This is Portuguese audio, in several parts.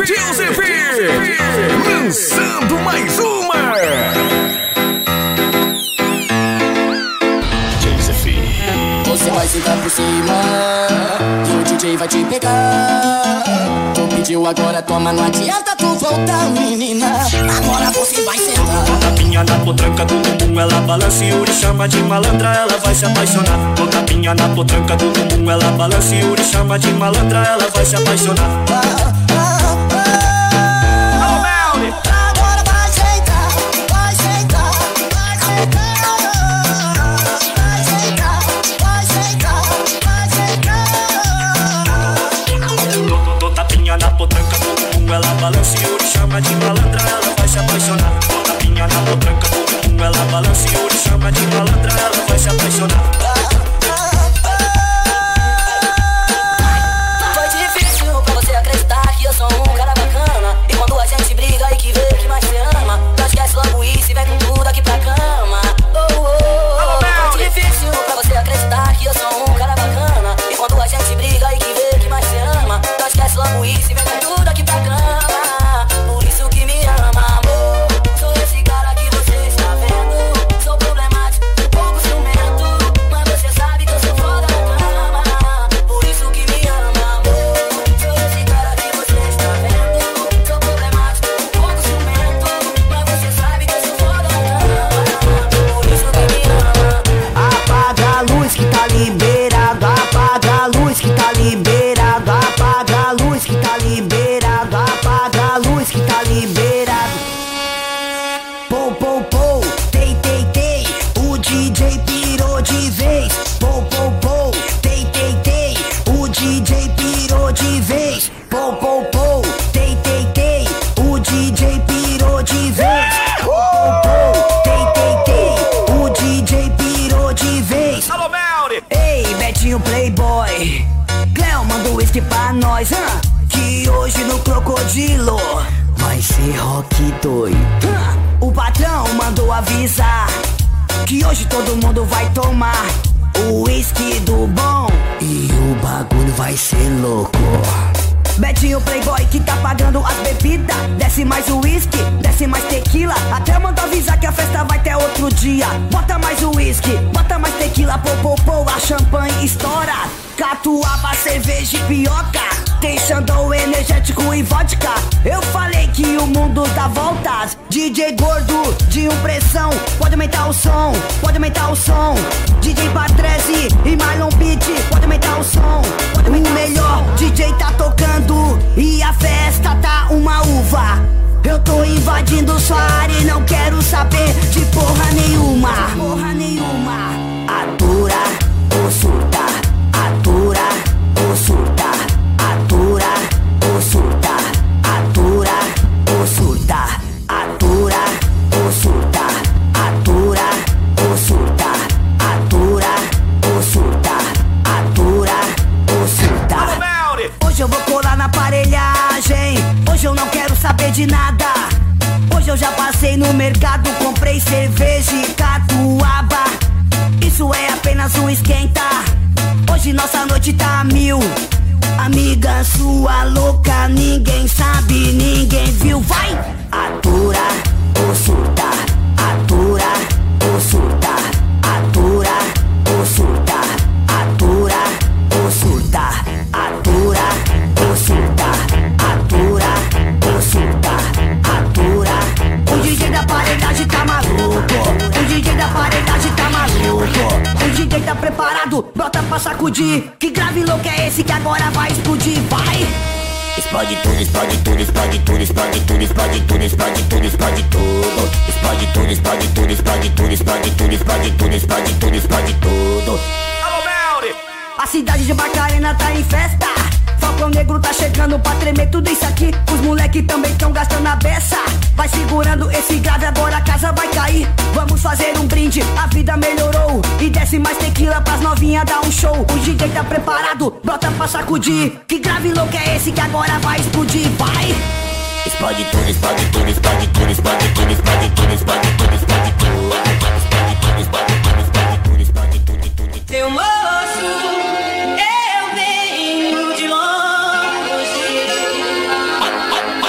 Joseph, lançando mais uma. Você vai sentar por cima e o DJ vai te pegar. Tu pediu agora, toma, não adianta tu voltar, menina. Agora você vai sentar. Tapinha na potranca do bumbum, ela balança e Yuri chama de malandra, ela vai se apaixonar. Tapinha na potranca do bumbum, ela balança e Yuri chama de malandra, ela vai se apaixonar. Ela balança e Yuri chama de malandra, ela vai se apaixonar. Tapinha na potranca do bumbum, ela balança e Yuri chama de malandra, ela vai se apaixonar. Foi difícil pra você acreditar que eu sou um cara bacana. E quando a gente briga e que vê que mais se ama, não esquece logo isso e vem com tudo aqui pra cama. Foi difícil pra você acreditar que eu sou um cara bacana. E quando a gente briga e que vê que mais se ama, não esquece logo isso e vem com tudo aqui pra cama. Por isso que me ama, amor. Sou esse cara que você está vendo. Sou problemático, um pouco ciumento, mas você sabe que eu sou foda na cama. Por isso que me ama, amor. Sou esse cara que você está vendo. Sou problemático, um pouco ciumento, mas você sabe que eu sou foda na cama. Por isso que me ama. Apaga a luz que tá liberado. Apaga a luz que tá liberado. Apaga a luz que tá liberado. Apaga a luz que tá liberado. Pou, pou, pou, tei, tei, tei. O DJ pirou de vez. Pou, pou, pou, tei, tei, tei. O DJ pirou de vez. Pou, pou, pou, tei, tei, tei. O DJ pirou de vez. Pou, pou, pou, tei, tei, tei. O DJ pirou de vez. Alô, Melly! Ei, Betinho Playboy, Cleo manda um whisky pra nós, que hoje no Crocodilo vai ser rock doido. O patrão mandou avisar que hoje todo mundo vai tomar o whisky do bom e o bagulho vai ser louco. Betinho Playboy que tá pagando as bebidas. Desce mais o whisky, desce mais tequila. Até manda avisar que a festa vai ter outro dia. Bota mais o whisky, bota mais tequila. Pô, pô, pô, a champanhe estoura. Catuaba, cerveja e pioca. Tem Xandão, energético e vodka. Eu falei que o mundo dá voltas. DJ gordo, de impressão. Pode aumentar o som, pode aumentar o som. DJ Patrese e Marlon Beat. Pode aumentar o som, pode aumentar o melhor DJ tá tocando e a festa tá uma uva. Eu tô invadindo sua área e não quero saber de porra nenhuma. Porra nenhuma. Atura ou surta, atura ou surta, atura ou surta, atura ou surta, atura ou surta, atura ou surta, atura ou surta, atura ou surta. Hoje eu vou colar na aparelhagem. Hoje eu não quero saber de nada. Hoje eu já passei no mercado, comprei cerveja e catuaba. Isso é apenas um esquenta. Hoje nossa noite tá a mil. Amiga sua louca, ninguém sabe, ninguém viu. Vai! Atura ou surta, atura ou surta, atura ou surta, atura ou surta, atura ou surta, atura ou surta, atura. O DJ da paredagem tá maluco. O DJ da paredagem tá maluco. O DJ tá preparado, bota pra sacudir. Que grave louco é esse que agora vai explodir? Vai! Explode tudo, explode tudo, explode tudo, explode tudo, explode tudo, explode tudo, explode tudo. Explode tudo, explode tudo, explode tudo, explode tudo, explode tudo, explode tudo, explode tudo. Alô, Melly! A cidade de Barcarena tá em festa. Falcão Negro tá chegando pra tremer tudo isso aqui. Os moleque também tão gastando a beça. Vai segurando esse grave, agora a casa vai cair. Vamos fazer um brinde, a vida melhorou. E desce mais tequila pras novinha dar um show. O DJ tá preparado, bota pra sacudir. Que grave louco é esse que agora vai explodir? Vai! Explode tudo, explode tudo, explode tudo, explode tudo, explode tudo, explode tudo, explode tudo. Explode tudo, explode tudo, explode tudo, explode tudo, tudo. Seu moço, eu venho de longe.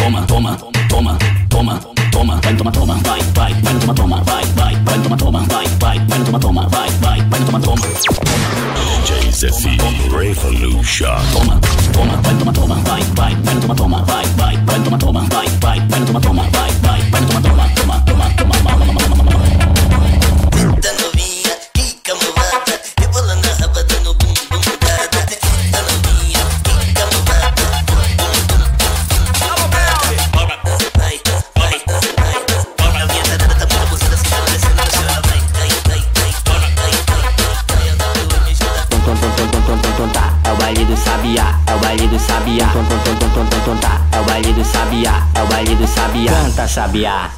toma, toma, toma, toma, toma, vai no toma, toma, vai, vai, vai no toma, toma, vai, vai, vai no toma, toma, vai, vai, vai no toma, toma, vai, vai, vai no toma, toma. DJ Zefi Revolution. Toma, toma, vai no toma, toma, vai, vai, vai no toma, toma, vai, vai, vai no toma, toma, vai, vai, vai no toma, toma, vai, vai, vai no toma, toma, toma, toma, toma, da novinha, fica mulata, rebolando a raba, dando bum bum dada. Da novinha, fica mulata, bum bum bum. Vai, vai, vai. Novinha danada, tá muito abusada, se ela descendo no chão, ela vai, vai, vai, vai, vai, vai, vai. Ela vai me ajudar. É o baile do sabiá, é o baile do sabiá. É o baile do sabiá, é o baile do sabiá. Canta sabiá.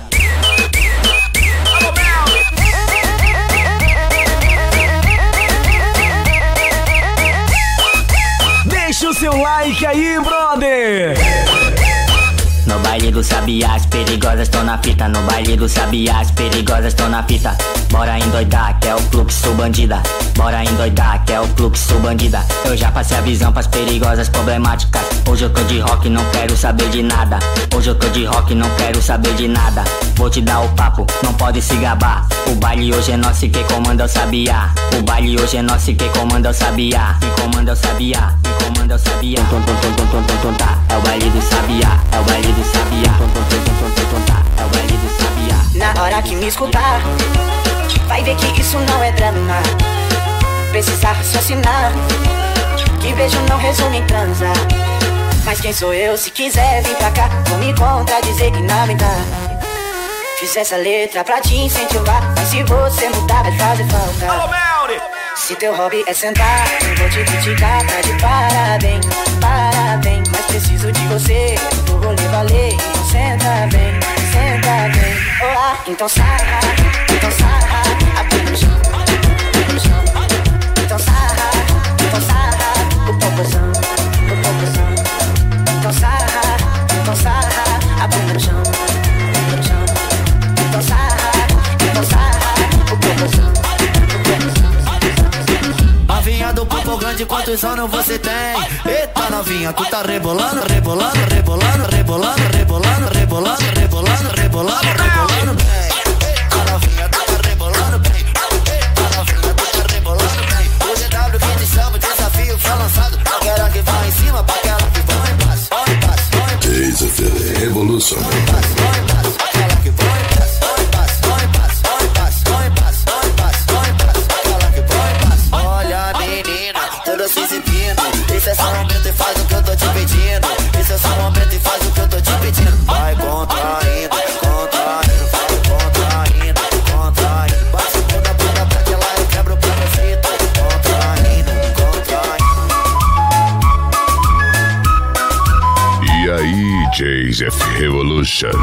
Deixa o seu like aí, brother! No baile do sabiá, as perigosas estão na fita. No baile do sabiá, as perigosas estão na fita. Bora endoidar, que é o fluxo bandida. Bora endoidar, que é o fluxo bandida. Eu já passei a visão pras perigosas problemáticas. Hoje eu tô de rock, não quero saber de nada. Hoje eu tô de rock, não quero saber de nada. Vou te dar o papo, não pode se gabar. O baile hoje é nosso e quem comanda é o sabiá. O baile hoje é nosso e quem comanda é o sabiá. Quem comanda é o sabiá, quem comanda é o sabiá. É o baile do sabiá, é o baile do sabiá. É o baile do sabiá. Na hora que me escutar, vai ver que isso não é drama. Precisa raciocinar, que beijo não resume em transar. Mas quem sou eu? Se quiser vir pra cá, vou me contradizer que não me dá. Fiz essa letra pra te incentivar, mas se você mudar vai fazer falta. Se teu hobby é sentar, eu vou te criticar, tá de parabéns, parabéns. Mas preciso de você, vou rolê valer. Então senta bem, olá. Então sarra, a bunda no chão, no chão. Então sarra, o popozão, o popozão. Então sarra, a bunda no chão, no chão. Então sarra, o popozão. Novinha do popo grande, quantos anos você tem? Eita novinha, tu tá rebolando, rebolando, rebolando, rebolando, rebolando, rebolando, rebolando, rebolando, rebolando bem. Eita novinha, tu tá rebolando bem. Eita novinha, tu tá rebolando bem. O GW que te chama, o desafio foi lançado. Aquela que vai em cima, pra aquela que vai em passo. Vai em passo, vai em passo. DJ Revolution. Vai em passo, vai em passo. Aquela que vai em passo. Vai em passo, vai em passo, vai em passo, vai em passo, vai em passo, vai em passo. Aquela que vai em passo. Olha menina, toda se exibindo. Esse é só um momento e faz o que eu tô te pedindo. Esse é só um momento e faz o que eu tô te pedindo. Vai contraindo, contraindo, vai contraindo, contraindo. Bate bunda pra que lá eu quebro o preconceito. Contraindo, contraindo. E aí, DJ Revolution.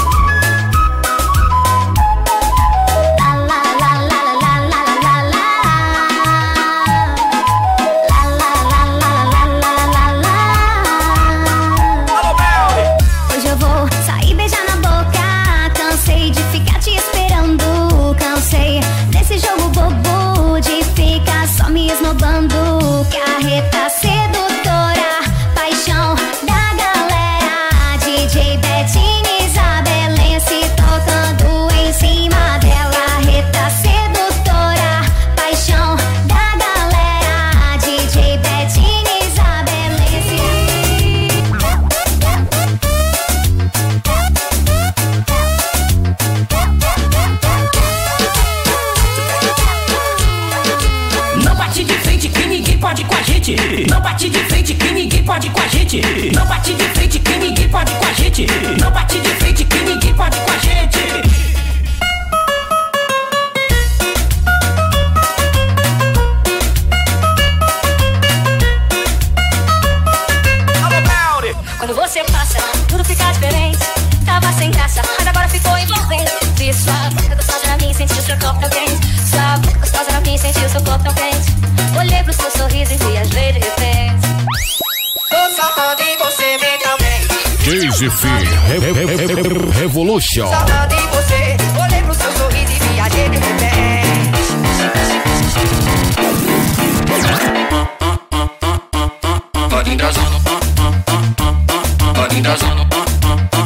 Carreta sedutora, paixão da galera. DJ Betinho, Isabelense tocando em cima dela. Carreta sedutora, paixão da galera. DJ Betinho, Isabelense. Não bate de frente que ninguém pode com a gente. Não bate de frente que ninguém pode com a gente. Não bate de frente que ninguém pode com a gente. Não bate de frente que ninguém pode com a gente. Quando você passa, tudo fica diferente. Tava sem graça, mas agora ficou envolvente. Vi sua boca gostosa na minha, senti o seu corpo tão quente. Sua boca gostosa na minha, senti o seu corpo tão quente. Olhei pro seu sorriso e viajei de repente. Tô saltando em você, vem também. DJ Revolution. Saltando em você, olhei pro seu sorriso e viajei de repente. Pode entrar zona. Pode entrar zona.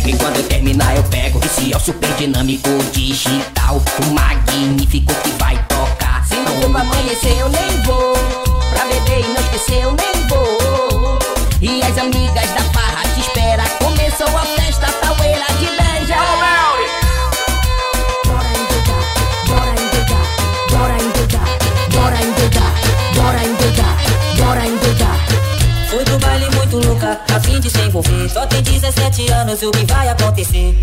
pego e quando eu terminar eu pego. Esse é o super dinâmico digital, o magnífico que vai tocar. Se não for pra amanhecer eu nem vou, pra beber e não esquecer eu nem vou. E as amigas da farra te espera, começou a festa, taueira de beija. Bora endoidar, bora endoidar, bora endoidar, bora endoidar, bora endoidar, bora endoidar. Foi pro baile muito louca, a fim de se envolver. Só tem 17 anos, o que vai acontecer?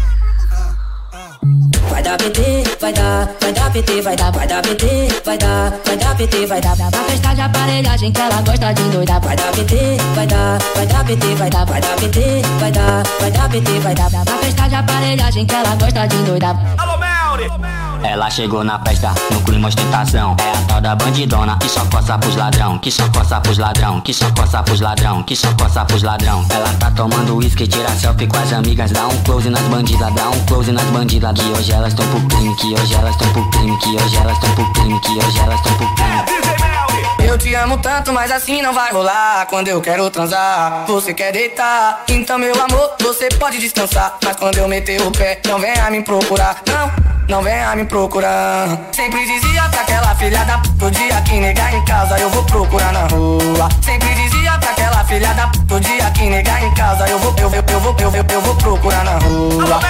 Vai dar PT, vai dar PT, vai dar PT, vai dar PT, vai dar. Na festa de aparelhagem que ela gosta de endoidar. Vai dar PT, vai dar PT, vai dar PT, vai dar PT, vai dar. Na festa de aparelhagem que ela gosta de endoidar. Alô, Melly! Ela chegou na festa, no clima ostentação. É a tal da bandidona, que só coça pros ladrão, que só coça pros ladrão, que só coça pros ladrão, que só coça pros ladrão. Ela tá tomando uísque, tira selfie com as amigas. Dá um close nas bandidas, dá um close nas bandidas. Que hoje elas tão pro crime, que hoje elas tão pro crime, que hoje elas tão pro crime, que hoje elas tão pro crime. Eu te amo tanto, mas assim não vai rolar. Quando eu quero transar, você quer deitar. Então meu amor, você pode descansar. Mas quando eu meter o pé, não venha me procurar. Não venha me procurar. Sempre dizia pra aquela filha da puta, o dia que negar em casa eu vou procurar na rua. Sempre dizia pra aquela filha da puta, o dia que negar em casa eu vou procurar na rua.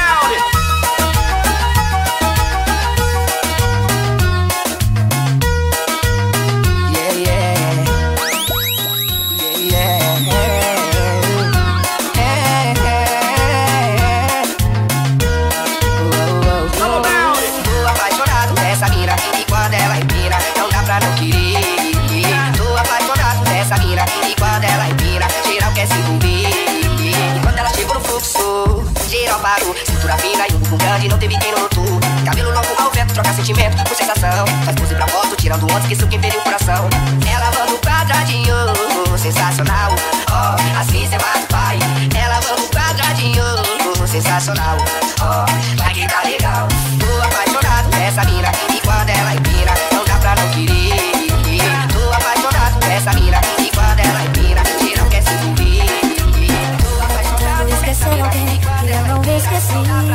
Cintura fina e um bumbum grande, não teve quem notou. Cabelo novo ao vento, troca sentimento com sensação. Faz pose pra foto, tirando onda, esqueceu quem feriu o coração. Ela vando quadradinho, sensacional. Oh, assim cê mata o pai. Ela vando quadradinho, sensacional. Oh, vai que tá legal. Tô apaixonado nessa mina, e quando ela empina, não dá pra não querer. Tô apaixonado nessa mina, e quando ela empina, geral quer se envolver. Tentando esquecer alguém que eu não esqueci.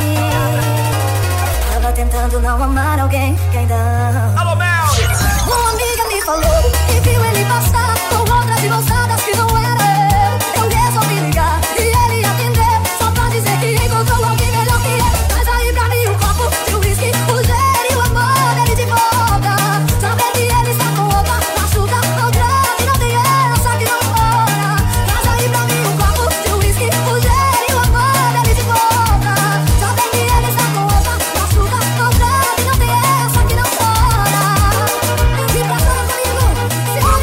Tava tentando não amar alguém que ainda amo. Alô, Mel! Uma amiga me falou que viu ele passar com outras de moçadas que não era eu. Eu resolvi ligar e ele atendeu, só pra dizer que encontrou alguém melhor que eu. Traz aí pra mim um copo de uísque, o gelo e o amor dele de volta. Saber que ele está com outra, machuca, não trate, não tem essa que não mora. Traz aí pra mim um copo de uísque, o gelo e o amor dele de volta. Saber que ele está com outra, machuca, não trate, não tem essa que não mora. E pra fora comigo, se ele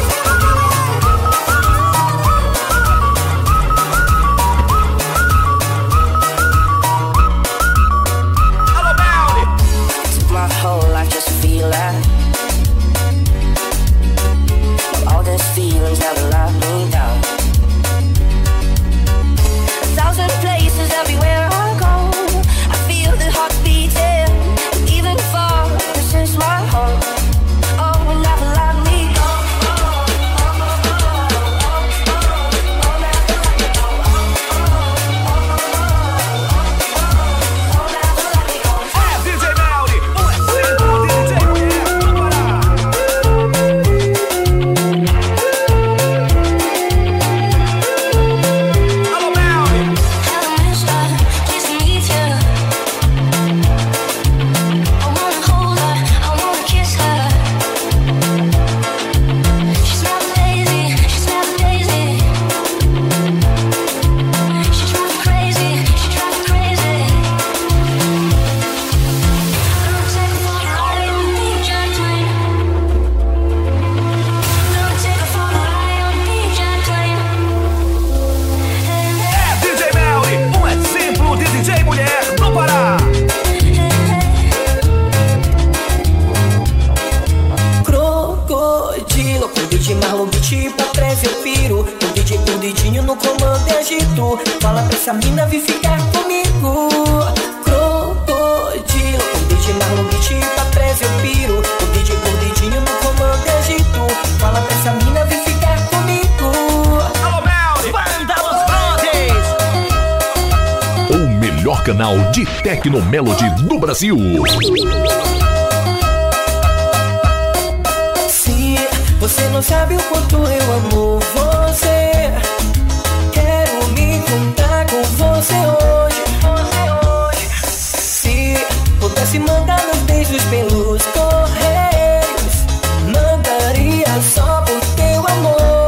Took my whole life just to feel that. All these feelings never let me down. 1,000 places everywhere I go, I feel the heart beating. Even far, this is my home. Oh, never let me go. É DJ Melly, o exemplo de DJ mulher do Pará. Alô, Melly! I miss her, just to meet you. I wanna hold her, I wanna kiss her. She's never lazy, she's never lazy. She drives me crazy, she drives me crazy. Gonna take her for a ride on the jet plane. Gonna take her for a ride on the jet plane. É DJ Melly, um exemplo de DJ mulher do Pará. Crocodilo, com beat Marlon Beat pra trás eu piro. Com DJ com dedinho no comando e agito. Fala pra essa mina vir ficar comigo. Crocodilo, com DJ Marlon Beat pra trás eu piro. Com DJ com dedinho no comando e agito. Fala pra essa mina vir ficar comigo. Alô, Melly! Banda Los Brothers! O canal de Tecnomelody do Brasil. Se você não sabe o quanto eu amo você, quero me encontrar com você hoje. Se pudesse mandar meus beijos pelos correios, mandaria só por teu amor.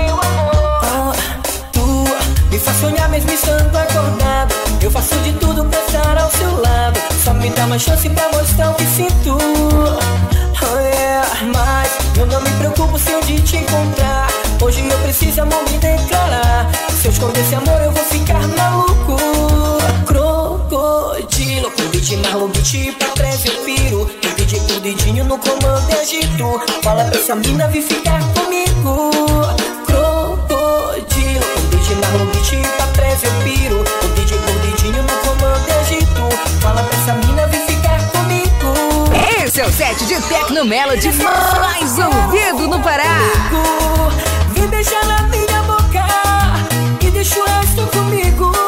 Tu me faz sonhar mesmo estando acordado. Eu faço de tudo pra estar ao seu lado. Só me dá uma chance pra mostrar o que sinto. Mas eu não me preocupo se eu de te encontrar. Hoje eu preciso, amor, me declarar. Se eu esconder esse amor eu vou ficar maluco. Crocodilo, com beat, marlon, beat, pra trás eu piro. Eu pedi com o dedinho no comando e agito. Fala pra essa mina vir ficar comigo. Crocodilo, com beat, marlon, beat, pra trás eu piro. Eu pedi com o dedinho no comando e agito. Fala pra essa mina vir ficar comigo. Esse é o set de Tecnomelody mais ouvido no Pará. Vem beijar na minha boca e deixa o resto comigo.